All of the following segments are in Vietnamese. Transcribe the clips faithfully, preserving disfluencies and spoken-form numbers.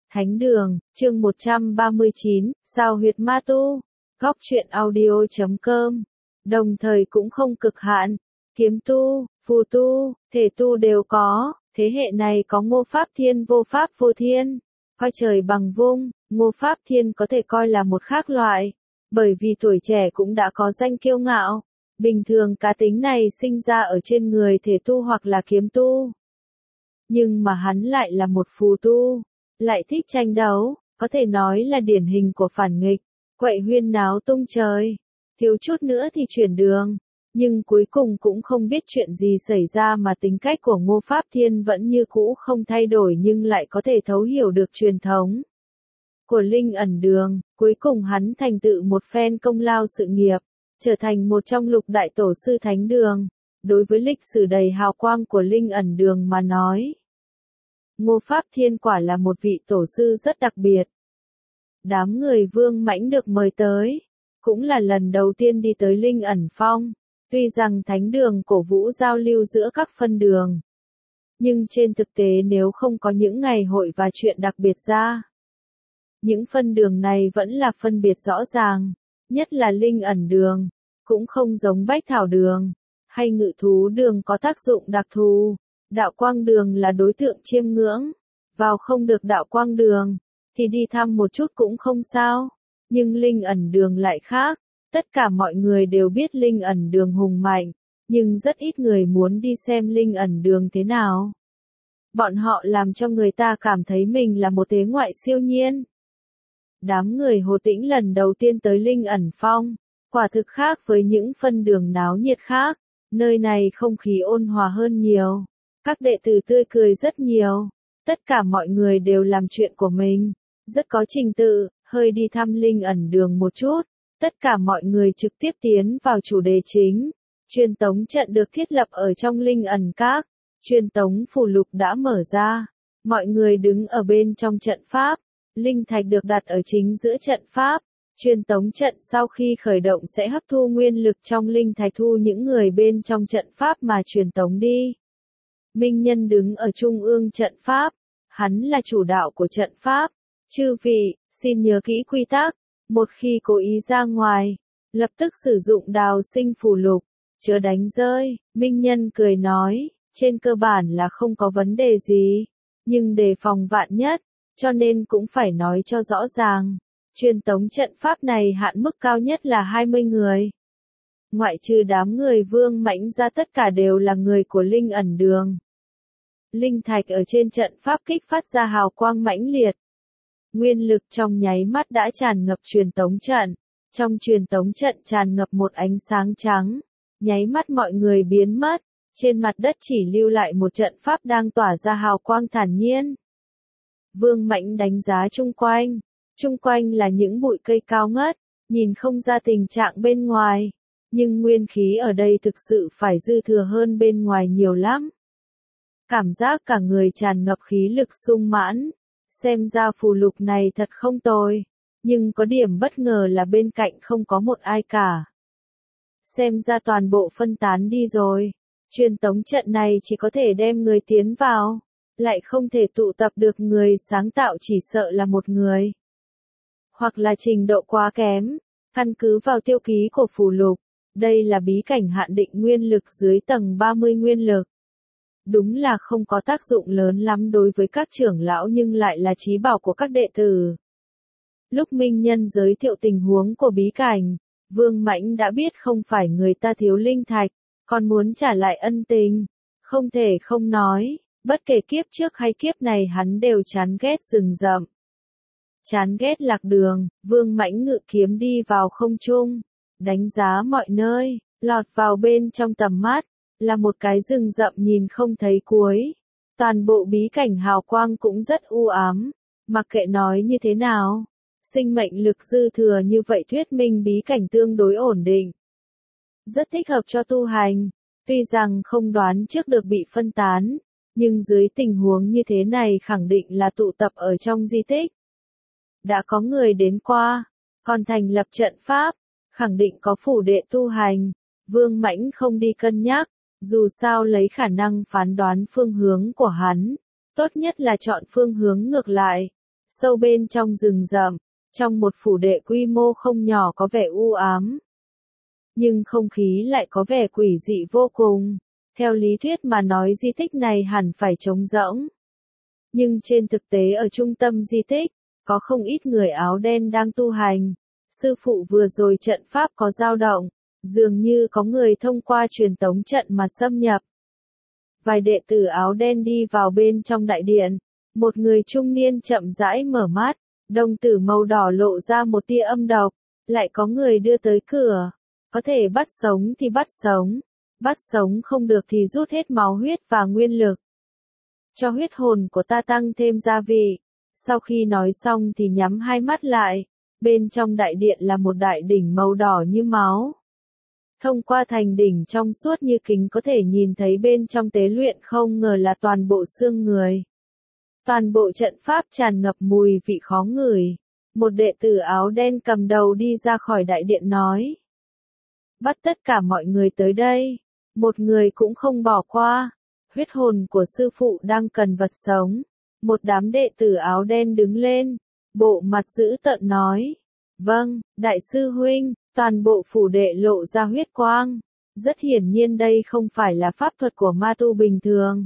Thánh đường, chương một trăm ba mươi chín, sao huyệt ma tu, góc truyện audio chấm com. Đồng thời cũng không cực hạn, kiếm tu, phù tu, thể tu đều có, thế hệ này có Ngô Pháp Thiên vô pháp vô thiên, coi trời bằng vung, Ngô Pháp Thiên có thể coi là một khác loại, bởi vì tuổi trẻ cũng đã có danh kiêu ngạo, bình thường cá tính này sinh ra ở trên người thể tu hoặc là kiếm tu. Nhưng mà hắn lại là một phù tu, lại thích tranh đấu, có thể nói là điển hình của phản nghịch, quậy huyên náo tung trời, thiếu chút nữa thì chuyển đường, nhưng cuối cùng cũng không biết chuyện gì xảy ra mà tính cách của Ngô Pháp Thiên vẫn như cũ không thay đổi nhưng lại có thể thấu hiểu được truyền thống của Linh Ẩn Đường, cuối cùng hắn thành tựu một phen công lao sự nghiệp, trở thành một trong lục đại tổ sư Thánh Đường. Đối với lịch sử đầy hào quang của Linh Ẩn Đường mà nói, Ngô Pháp Thiên quả là một vị tổ sư rất đặc biệt. Đám người Vương Mãnh được mời tới, cũng là lần đầu tiên đi tới Linh Ẩn Phong, tuy rằng Thánh Đường cổ vũ giao lưu giữa các phân đường. Nhưng trên thực tế nếu không có những ngày hội và chuyện đặc biệt ra, những phân đường này vẫn là phân biệt rõ ràng, nhất là Linh Ẩn Đường, cũng không giống Bách Thảo Đường, hay Ngự Thú Đường có tác dụng đặc thù. Đạo Quang Đường là đối tượng chiêm ngưỡng, vào không được Đạo Quang Đường, thì đi thăm một chút cũng không sao, nhưng Linh Ẩn Đường lại khác, tất cả mọi người đều biết Linh Ẩn Đường hùng mạnh, nhưng rất ít người muốn đi xem Linh Ẩn Đường thế nào. Bọn họ làm cho người ta cảm thấy mình là một thế ngoại siêu nhiên. Đám người Hồ Tĩnh lần đầu tiên tới Linh Ẩn Phong, quả thực khác với những phân đường náo nhiệt khác, nơi này không khí ôn hòa hơn nhiều. Các đệ tử tươi cười rất nhiều, tất cả mọi người đều làm chuyện của mình, rất có trình tự, hơi đi thăm Linh Ẩn Đường một chút, tất cả mọi người trực tiếp tiến vào chủ đề chính. Truyền tống trận được thiết lập ở trong Linh Ẩn Các, truyền tống phù lục đã mở ra, mọi người đứng ở bên trong trận pháp, linh thạch được đặt ở chính giữa trận pháp. Truyền tống trận sau khi khởi động sẽ hấp thu nguyên lực trong linh thạch thu những người bên trong trận pháp mà truyền tống đi. Minh Nhân đứng ở trung ương trận pháp, hắn là chủ đạo của trận pháp. Chư vị, xin nhớ kỹ quy tắc, một khi cố ý ra ngoài, lập tức sử dụng đào sinh phù lục, chớ đánh rơi. Minh Nhân cười nói, trên cơ bản là không có vấn đề gì, nhưng đề phòng vạn nhất, cho nên cũng phải nói cho rõ ràng. Truyền tống trận pháp này hạn mức cao nhất là hai mươi người. Ngoại trừ đám người Vương Mãnh ra tất cả đều là người của Linh Ẩn Đường. Linh thạch ở trên trận pháp kích phát ra hào quang mãnh liệt. Nguyên lực trong nháy mắt đã tràn ngập truyền tống trận. Trong truyền tống trận tràn ngập một ánh sáng trắng. Nháy mắt mọi người biến mất. Trên mặt đất chỉ lưu lại một trận pháp đang tỏa ra hào quang thản nhiên. Vương Mãnh đánh giá chung quanh. Chung quanh là những bụi cây cao ngất, nhìn không ra tình trạng bên ngoài. Nhưng nguyên khí ở đây thực sự phải dư thừa hơn bên ngoài nhiều lắm. Cảm giác cả người tràn ngập khí lực sung mãn. Xem ra phù lục này thật không tồi. Nhưng có điểm bất ngờ là bên cạnh không có một ai cả. Xem ra toàn bộ phân tán đi rồi. Truyền tống trận này chỉ có thể đem người tiến vào. Lại không thể tụ tập được người sáng tạo chỉ sợ là một người. Hoặc là trình độ quá kém. Căn cứ vào tiêu ký của phù lục. Đây là bí cảnh hạn định nguyên lực dưới tầng ba mươi nguyên lực. Đúng là không có tác dụng lớn lắm đối với các trưởng lão nhưng lại là trí bảo của các đệ tử. Lúc Minh Nhân giới thiệu tình huống của bí cảnh, Vương Mãnh đã biết không phải người ta thiếu linh thạch, còn muốn trả lại ân tình. Không thể không nói, bất kể kiếp trước hay kiếp này hắn đều chán ghét rừng rậm. Chán ghét lạc đường, Vương Mãnh ngự kiếm đi vào không trung. Đánh giá mọi nơi, lọt vào bên trong tầm mắt, là một cái rừng rậm nhìn không thấy cuối. Toàn bộ bí cảnh hào quang cũng rất u ám, mặc kệ nói như thế nào. Sinh mệnh lực dư thừa như vậy thuyết minh bí cảnh tương đối ổn định. Rất thích hợp cho tu hành, tuy rằng không đoán trước được bị phân tán, nhưng dưới tình huống như thế này khẳng định là tụ tập ở trong di tích. Đã có người đến qua, còn thành lập trận pháp. Khẳng định có phủ đệ tu hành, Vương Mãnh không đi cân nhắc, dù sao lấy khả năng phán đoán phương hướng của hắn, tốt nhất là chọn phương hướng ngược lại. Sâu bên trong rừng rậm, trong một phủ đệ quy mô không nhỏ có vẻ u ám. Nhưng không khí lại có vẻ quỷ dị vô cùng. Theo lý thuyết mà nói di tích này hẳn phải trống rỗng. Nhưng trên thực tế ở trung tâm di tích, có không ít người áo đen đang tu hành. Sư phụ vừa rồi trận pháp có dao động, dường như có người thông qua truyền tống trận mà xâm nhập. Vài đệ tử áo đen đi vào bên trong đại điện, một người trung niên chậm rãi mở mắt, đồng tử màu đỏ lộ ra một tia âm độc, lại có người đưa tới cửa, có thể bắt sống thì bắt sống, bắt sống không được thì rút hết máu huyết và nguyên lực. Cho huyết hồn của ta tăng thêm gia vị. Sau khi nói xong thì nhắm hai mắt lại, bên trong đại điện là một đại đỉnh màu đỏ như máu. Thông qua thành đỉnh trong suốt như kính có thể nhìn thấy bên trong tế luyện không ngờ là toàn bộ xương người. Toàn bộ trận pháp tràn ngập mùi vị khó ngửi. Một đệ tử áo đen cầm đầu đi ra khỏi đại điện nói. Bắt tất cả mọi người tới đây. Một người cũng không bỏ qua. Huyết hồn của sư phụ đang cần vật sống. Một đám đệ tử áo đen đứng lên. Bộ mặt dữ tợn nói. Vâng, đại sư huynh. Toàn bộ phủ đệ lộ ra huyết quang. Rất hiển nhiên đây không phải là pháp thuật của ma tu bình thường.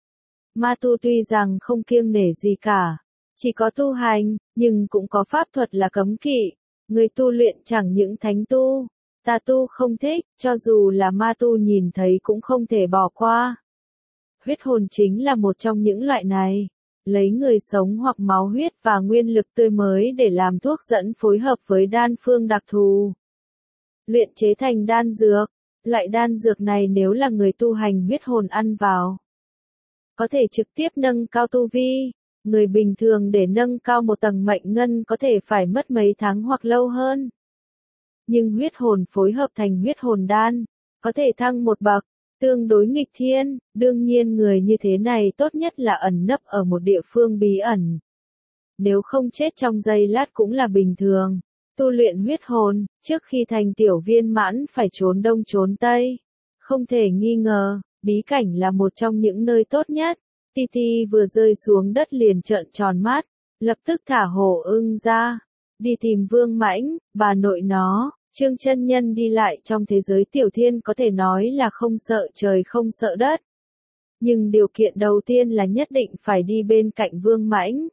Ma tu tuy rằng không kiêng nể gì cả, chỉ có tu hành, nhưng cũng có pháp thuật là cấm kỵ. Người tu luyện chẳng những thánh tu, tà tu không thích, cho dù là ma tu nhìn thấy cũng không thể bỏ qua. Huyết hồn chính là một trong những loại này. Lấy người sống hoặc máu huyết và nguyên lực tươi mới để làm thuốc dẫn phối hợp với đan phương đặc thù. Luyện chế thành đan dược. Loại đan dược này nếu là người tu hành huyết hồn ăn vào, có thể trực tiếp nâng cao tu vi. Người bình thường để nâng cao một tầng mệnh ngân có thể phải mất mấy tháng hoặc lâu hơn. Nhưng huyết hồn phối hợp thành huyết hồn đan, có thể thăng một bậc, tương đối nghịch thiên. Đương nhiên người như thế này tốt nhất là ẩn nấp ở một địa phương bí ẩn. Nếu không chết trong giây lát cũng là bình thường. Tu luyện huyết hồn, trước khi thành tiểu viên mãn phải trốn đông trốn tây. Không thể nghi ngờ, bí cảnh là một trong những nơi tốt nhất. Titi vừa rơi xuống đất liền trợn tròn mắt, lập tức thả hổ ưng ra. Đi tìm Vương Mãnh, bà nội nó. Trương chân nhân đi lại trong thế giới tiểu thiên có thể nói là không sợ trời không sợ đất. Nhưng điều kiện đầu tiên là nhất định phải đi bên cạnh Vương Mãnh.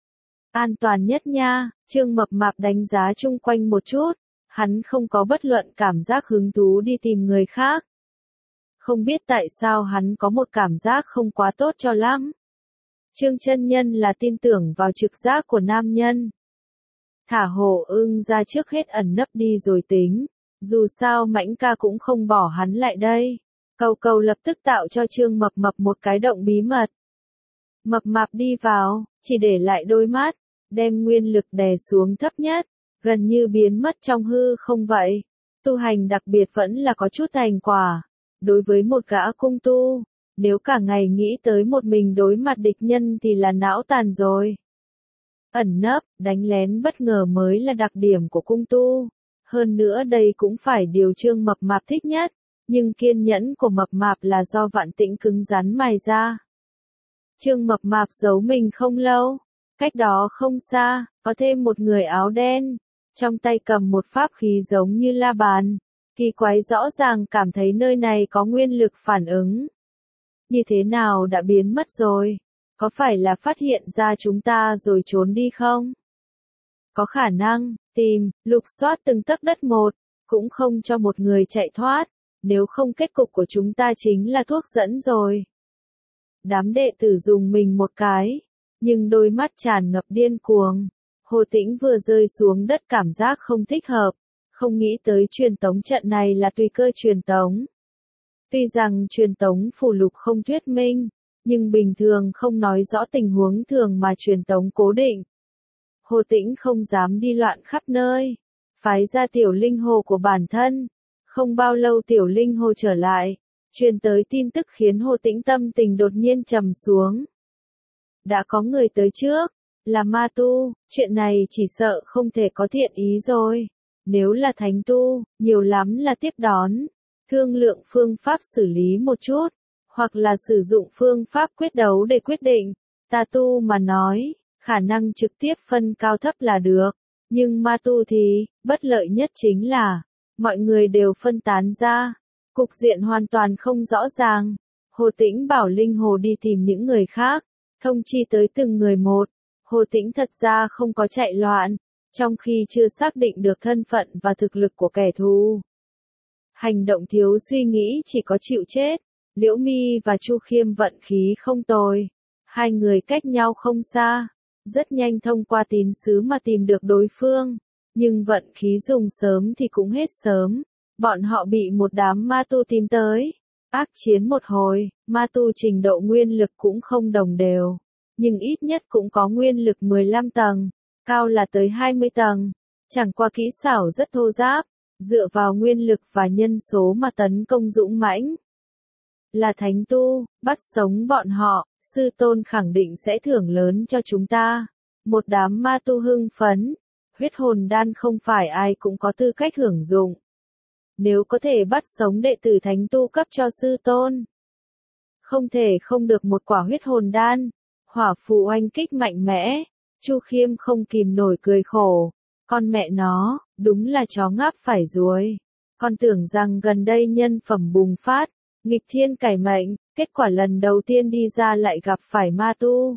An toàn nhất nha. Trương Mập Mạp đánh giá chung quanh một chút, hắn không có bất luận cảm giác hứng thú đi tìm người khác. Không biết tại sao hắn có một cảm giác không quá tốt cho lắm. Trương chân nhân là tin tưởng vào trực giác của nam nhân. Thả hổ ưng ra trước hết ẩn nấp đi rồi tính, dù sao Mãnh ca cũng không bỏ hắn lại đây. Cầu cầu lập tức tạo cho Trương Mập Mập một cái động bí mật. Mập Mạp đi vào, chỉ để lại đôi mắt, đem nguyên lực đè xuống thấp nhất, gần như biến mất trong hư không vậy. Tu hành đặc biệt vẫn là có chút thành quả. Đối với một gã cung tu, nếu cả ngày nghĩ tới một mình đối mặt địch nhân thì là não tàn rồi. Ẩn nấp, đánh lén bất ngờ mới là đặc điểm của cung tu. Hơn nữa đây cũng phải điều Trương Mập Mạp thích nhất, nhưng kiên nhẫn của Mập Mạp là do Vạn Tĩnh cứng rắn mài ra. Trương Mập Mạp giấu mình không lâu, cách đó không xa, có thêm một người áo đen, trong tay cầm một pháp khí giống như la bàn. Kỳ quái rõ ràng cảm thấy nơi này có nguyên lực phản ứng. Như thế nào đã biến mất rồi? Có phải là phát hiện ra chúng ta rồi trốn đi không? Có khả năng, tìm, lục soát từng tấc đất một, cũng không cho một người chạy thoát, nếu không kết cục của chúng ta chính là thuốc dẫn rồi. Đám đệ tử dùng mình một cái, nhưng đôi mắt tràn ngập điên cuồng. Hồ Tĩnh vừa rơi xuống đất cảm giác không thích hợp, không nghĩ tới truyền tống trận này là tùy cơ truyền tống. Tuy rằng truyền tống phù lục không thuyết minh, nhưng bình thường không nói rõ tình huống thường mà truyền tống cố định. Hồ Tĩnh không dám đi loạn khắp nơi, phái ra tiểu linh hồ của bản thân. Không bao lâu tiểu linh hồ trở lại, truyền tới tin tức khiến Hồ Tĩnh tâm tình đột nhiên trầm xuống. Đã có người tới trước, là ma tu, chuyện này chỉ sợ không thể có thiện ý rồi. Nếu là thánh tu, nhiều lắm là tiếp đón, thương lượng phương pháp xử lý một chút, hoặc là sử dụng phương pháp quyết đấu để quyết định. Tà tu mà nói, khả năng trực tiếp phân cao thấp là được. Nhưng ma tu thì, bất lợi nhất chính là, mọi người đều phân tán ra. Cục diện hoàn toàn không rõ ràng. Hồ Tĩnh bảo Linh Hồ đi tìm những người khác, thông chi tới từng người một. Hồ Tĩnh thật ra không có chạy loạn, trong khi chưa xác định được thân phận và thực lực của kẻ thù. Hành động thiếu suy nghĩ chỉ có chịu chết. Liễu Mi và Chu Khiêm vận khí không tồi. Hai người cách nhau không xa, rất nhanh thông qua tín sứ mà tìm được đối phương. Nhưng vận khí dùng sớm thì cũng hết sớm. Bọn họ bị một đám ma tu tìm tới. Ác chiến một hồi, ma tu trình độ nguyên lực cũng không đồng đều. Nhưng ít nhất cũng có nguyên lực mười lăm tầng, cao là tới hai mươi tầng. Chẳng qua kỹ xảo rất thô ráp, dựa vào nguyên lực và nhân số mà tấn công dũng mãnh. Là thánh tu, bắt sống bọn họ, sư tôn khẳng định sẽ thưởng lớn cho chúng ta. Một đám ma tu hưng phấn, huyết hồn đan không phải ai cũng có tư cách hưởng dụng. Nếu có thể bắt sống đệ tử thánh tu cấp cho sư tôn, không thể không được một quả huyết hồn đan. Hỏa phù oanh kích mạnh mẽ, Chu Khiêm không kìm nổi cười khổ. Con mẹ nó, đúng là chó ngáp phải ruồi. Con tưởng rằng gần đây nhân phẩm bùng phát, nghịch thiên cải mệnh, kết quả lần đầu tiên đi ra lại gặp phải ma tu.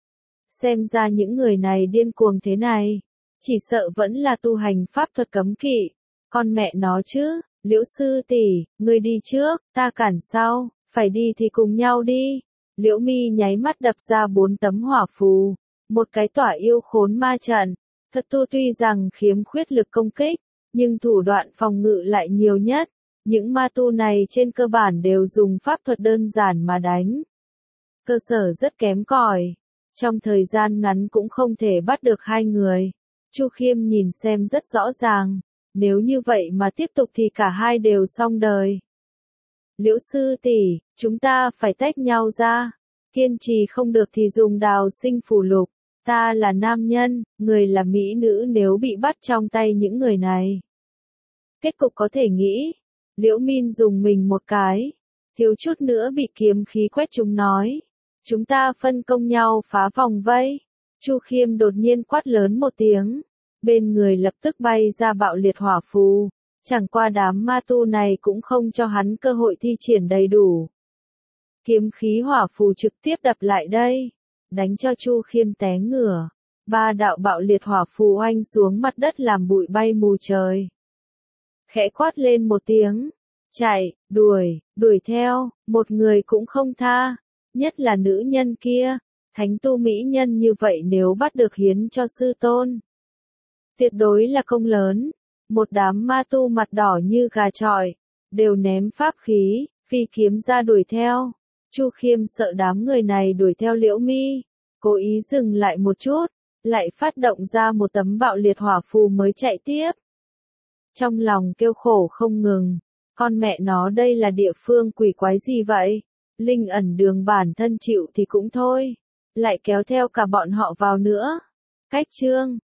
Xem ra những người này điên cuồng thế này, chỉ sợ vẫn là tu hành pháp thuật cấm kỵ. Con mẹ nó chứ, Liễu sư tỷ, ngươi đi trước, ta cản sau, phải đi thì cùng nhau đi. Liễu Mi nháy mắt đập ra bốn tấm hỏa phù, một cái tỏa yêu khốn ma trận. Thật tu tuy rằng khiếm khuyết lực công kích, nhưng thủ đoạn phòng ngự lại nhiều nhất. Những ma tu này trên cơ bản đều dùng pháp thuật đơn giản mà đánh. Cơ sở rất kém cỏi. Trong thời gian ngắn cũng không thể bắt được hai người. Chu Khiêm nhìn xem rất rõ ràng. Nếu như vậy mà tiếp tục thì cả hai đều xong đời. Liễu sư tỷ, chúng ta phải tách nhau ra. Kiên trì không được thì dùng đào sinh phù lục. Ta là nam nhân, người là mỹ nữ nếu bị bắt trong tay những người này. Kết cục có thể nghĩ. Liễu Min dùng mình một cái. Thiếu chút nữa bị kiếm khí quét chúng nói. Chúng ta phân công nhau phá vòng vây. Chu Khiêm đột nhiên quát lớn một tiếng. Bên người lập tức bay ra bạo liệt hỏa phù. Chẳng qua đám ma tu này cũng không cho hắn cơ hội thi triển đầy đủ. Kiếm khí hỏa phù trực tiếp đập lại đây. Đánh cho Chu Khiêm té ngửa. Ba đạo bạo liệt hỏa phù oanh xuống mặt đất làm bụi bay mù trời. Khẽ quát lên một tiếng. Chạy, đuổi, đuổi theo, một người cũng không tha. Nhất là nữ nhân kia. Thánh tu mỹ nhân như vậy nếu bắt được hiến cho sư tôn, tuyệt đối là công lớn. Một đám ma tu mặt đỏ như gà chọi, đều ném pháp khí, phi kiếm ra đuổi theo. Chu Khiêm sợ đám người này đuổi theo Liễu Mi, cố ý dừng lại một chút, lại phát động ra một tấm bạo liệt hỏa phù mới chạy tiếp. Trong lòng kêu khổ không ngừng, con mẹ nó đây là địa phương quỷ quái gì vậy? Linh ẩn đường bản thân chịu thì cũng thôi, lại kéo theo cả bọn họ vào nữa. Cách chương